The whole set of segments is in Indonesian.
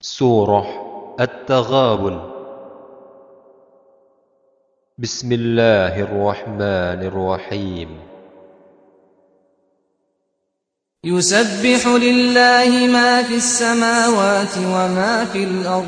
Surah At-Taghabun. Bismillahirrahmanirrahim. Yusabbihu lillahi ma fis samawati wa ma fil ard.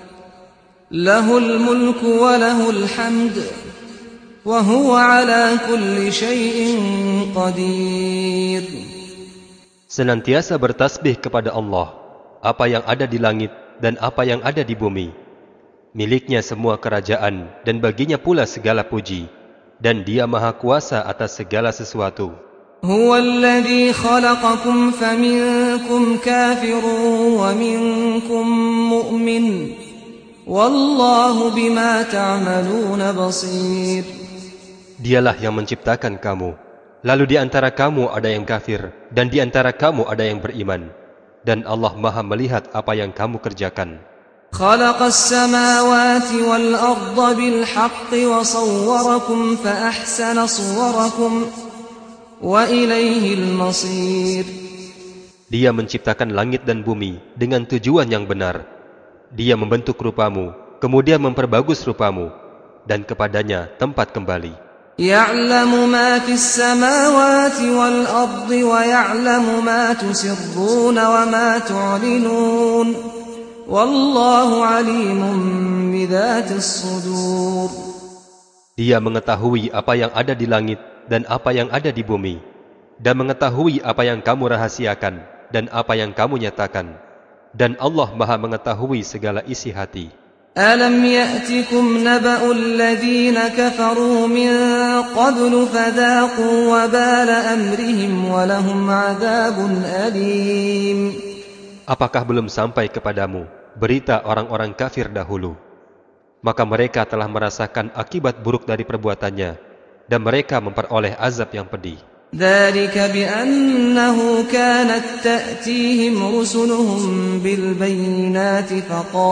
Lahul mulku wa lahul hamd. Wa huwa ala kulli syai'in qadir. Senantiasa bertasbih kepada Allah, apa yang ada di langit dan apa yang ada di bumi. Miliknya semua kerajaan dan baginya pula segala puji, dan Dia Maha Kuasa atas segala sesuatu. Huwallazi khalaqakum faminkum kafirun wa minkum mu'min. Wallahu bima ta'maluna basir. Dialah yang menciptakan kamu, lalu di antara kamu ada yang kafir dan di antara kamu ada yang beriman. Dan Allah Maha melihat apa yang kamu kerjakan. Khalaqas samawati wal arda bil haqqi wa sawwarakum fa ahsana suwarakum wa ilaihil masir. Dia menciptakan langit dan bumi dengan tujuan yang benar. Dia membentuk rupamu, kemudian memperbagus rupamu, dan kepadanya tempat kembali. Ya'lamu ma fis samawati wal ardi wa ya'lamu ma tusirruna wa ma tu'linun. Wallahu alimun bidzatis sudur. Dia mengetahui apa yang ada di langit dan apa yang ada di bumi, dan mengetahui apa yang kamu rahasiakan dan apa yang kamu nyatakan. Dan Allah Maha mengetahui segala isi hati. Alam ya'tikum naba'ul ladzina kafaru min qablu fadhaqu wabala amrihim wa lahum 'adzabun alim. Apakah belum sampai kepadamu berita orang-orang kafir dahulu? Maka mereka telah merasakan akibat buruk dari perbuatannya, dan mereka memperoleh azab yang pedih. Dzalika bi'annahu kanat ta'tihim rusuluhum bil bayyinati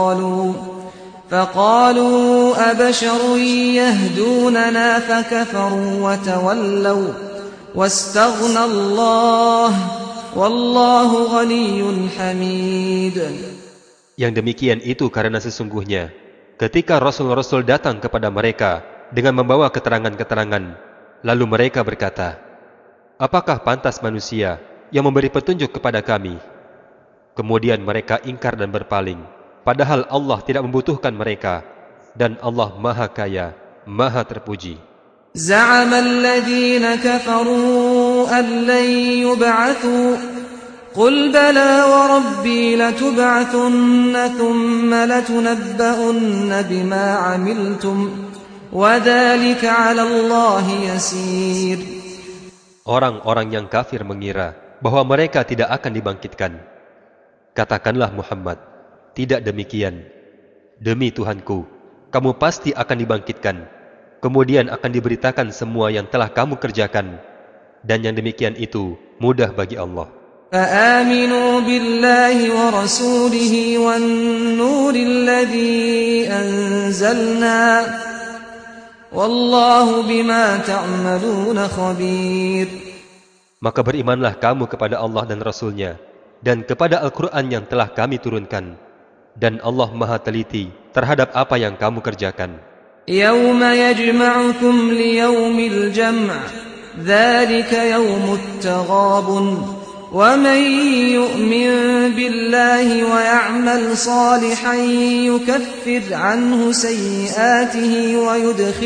فقالوا أبشر يهدوننا فكفروا وتولوا واستغنى الله والله غني حميد. Yang demikian itu karena sesungguhnya ketika Rasul-Rasul datang kepada mereka dengan membawa keterangan-keterangan, lalu mereka berkata, apakah pantas manusia yang memberi petunjuk kepada kami? Kemudian mereka ingkar dan berpaling, padahal Allah tidak membutuhkan mereka, dan Allah Maha Kaya, Maha Terpuji. Za'ama alladhina kafaru an lan yub'athu qul bala wa rabbi latub'athunna thumma latunabba'unna bima 'amiltum wa dhalika 'ala Allahi yasir. Orang-orang yang kafir mengira bahwa mereka tidak akan dibangkitkan. Katakanlah Muhammad, tidak demikian. Demi Tuhanku, kamu pasti akan dibangkitkan. Kemudian akan diberitakan semua yang telah kamu kerjakan. Dan yang demikian itu mudah bagi Allah. Fa'aminu billahi wa rasulihi wan nuril ladzi anzalna. Wallahu bima ta'maluna khabir. Maka berimanlah kamu kepada Allah dan Rasul-Nya, dan kepada Al-Quran yang telah kami turunkan. Dan Allah Maha teliti terhadap apa yang kamu kerjakan. Yawma yajma'ukum liyawmil jam' dzalika yawmut taghabun wa man yu'min billahi wa ya'mal salihan yukaffir 'anhu sayyi'atihi wa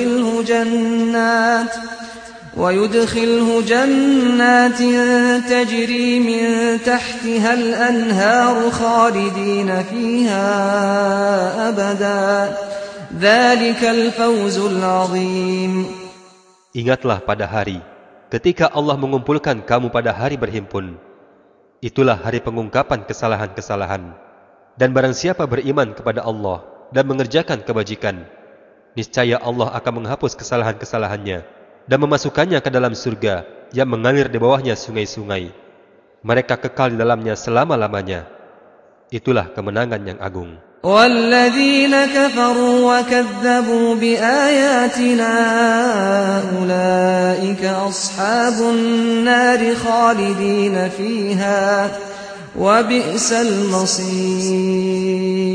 يدخله جنات تجري من تحتها الأنهار خالدين فيها أبدا ذلك الفوز العظيم. Ingatlah pada hari ketika Allah mengumpulkan kamu pada hari berhimpun. Itulah hari pengungkapan kesalahan-kesalahan. Dan barang siapa beriman kepada Allah dan mengerjakan kebajikan, niscaya Allah akan menghapus kesalahan-kesalahannya dan memasukkannya ke dalam surga yang mengalir di bawahnya sungai-sungai. Mereka kekal di dalamnya selama-lamanya. Itulah kemenangan yang agung. وَالَّذِينَ كَفَرُوا وَكَذَّبُوا بِآيَاتِنَا أُولَئِكَ أَصْحَابُ النَّارِ خَالِدِينَ فِيهَا وَبِئْسَ الْمَصِيرُ.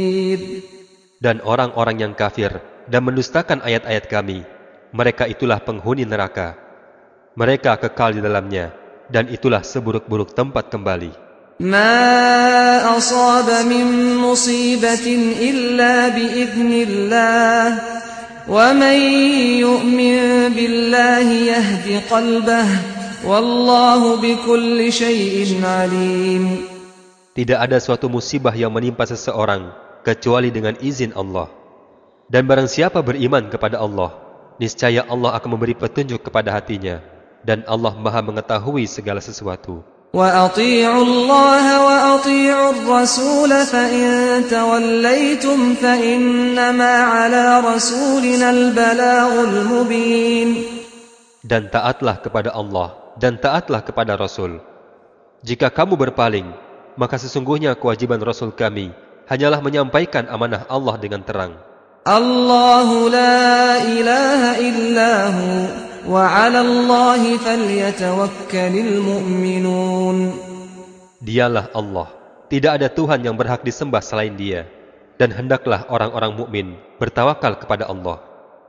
Dan orang-orang yang kafir dan mendustakan ayat-ayat kami, mereka itulah penghuni neraka. Mereka kekal di dalamnya, dan itulah seburuk-buruk tempat kembali. ما أصاب من مصيبة إلا بإذن الله ومن يؤمن بالله يهد قلبه والله بكل شيء عليم. Tidak ada suatu musibah yang menimpa seseorang kecuali dengan izin Allah. Dan barang siapa beriman kepada Allah, niscaya Allah akan memberi petunjuk kepada hatinya, dan Allah Maha mengetahui segala sesuatu. وأطيعوا الله وأطيعوا الرسول فإن توليتم فإنما على رسولنا البلاغ المبين. Dan taatlah kepada Allah dan taatlah kepada Rasul. Jika kamu berpaling, maka sesungguhnya kewajiban Rasul kami hanyalah menyampaikan amanah Allah dengan terang. الله لا إله إلا هو وعلى الله فليتوكل المؤمنون. Dialah Allah, tidak ada Tuhan yang berhak disembah selain Dia, dan hendaklah orang-orang mukmin bertawakal kepada Allah.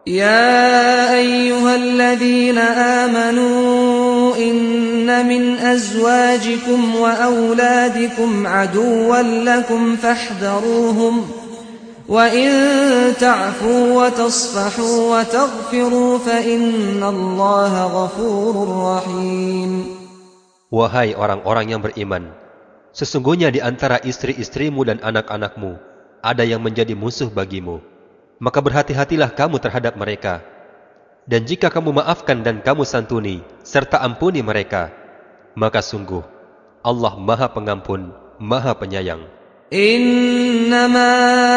يا أيها الذين آمنوا إن من أزواجكم وأولادكم عدوا لكم فاحذروهم وإن تعفوا وتصفحوا وتغفروا فإن الله غفور رحيم. Wahai orang-orang yang beriman, sesungguhnya di antara istri-istrimu dan anak-anakmu ada yang menjadi musuh bagimu. Maka berhati-hatilah kamu terhadap mereka. Dan jika kamu maafkan dan kamu santuni serta ampuni mereka, maka sungguh Allah Maha Pengampun, Maha Penyayang. إنما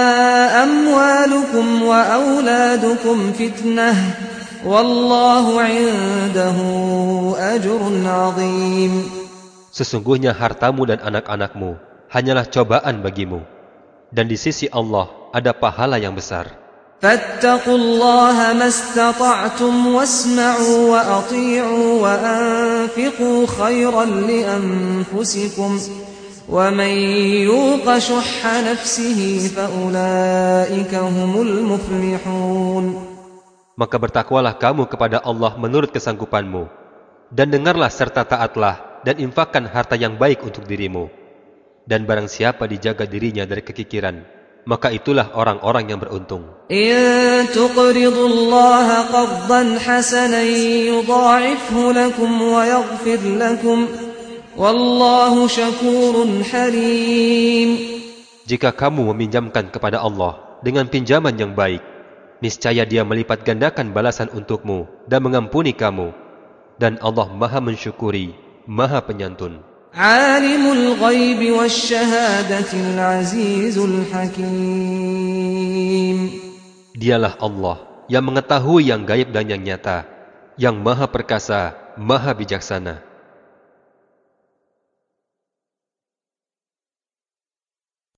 أموالكم وأولادكم فتنة والله عنده أجر عظيم. Sesungguhnya hartamu dan anak-anakmu hanyalah cobaan bagimu, dan di sisi Allah ada pahala yang besar. فاتقوا الله ما استطعتم واسمعوا وأطيعوا وأنفقوا خيرا لأنفسكم ومن يوق شح نفسه فأولئك هم المفلحون. Maka bertakwalah kamu kepada Allah menurut kesanggupanmu, dan dengarlah serta taatlah dan infakkan harta yang baik untuk dirimu. Dan barang siapa dijaga dirinya dari kekikiran, maka itulah orang-orang yang beruntung. إن تقرضوا الله قرضا حسنا يضاعفه لكم ويغفر لكم Wallahu syakurun halim. Jika kamu meminjamkan kepada Allah dengan pinjaman yang baik, niscaya Dia melipat gandakan balasan untukmu dan mengampuni kamu. Dan Allah Maha mensyukuri, Maha penyantun. Alimul ghaibi wasyahadatil azizul hakim. Dialah Allah yang mengetahui yang gaib dan yang nyata, yang Maha perkasa, Maha bijaksana.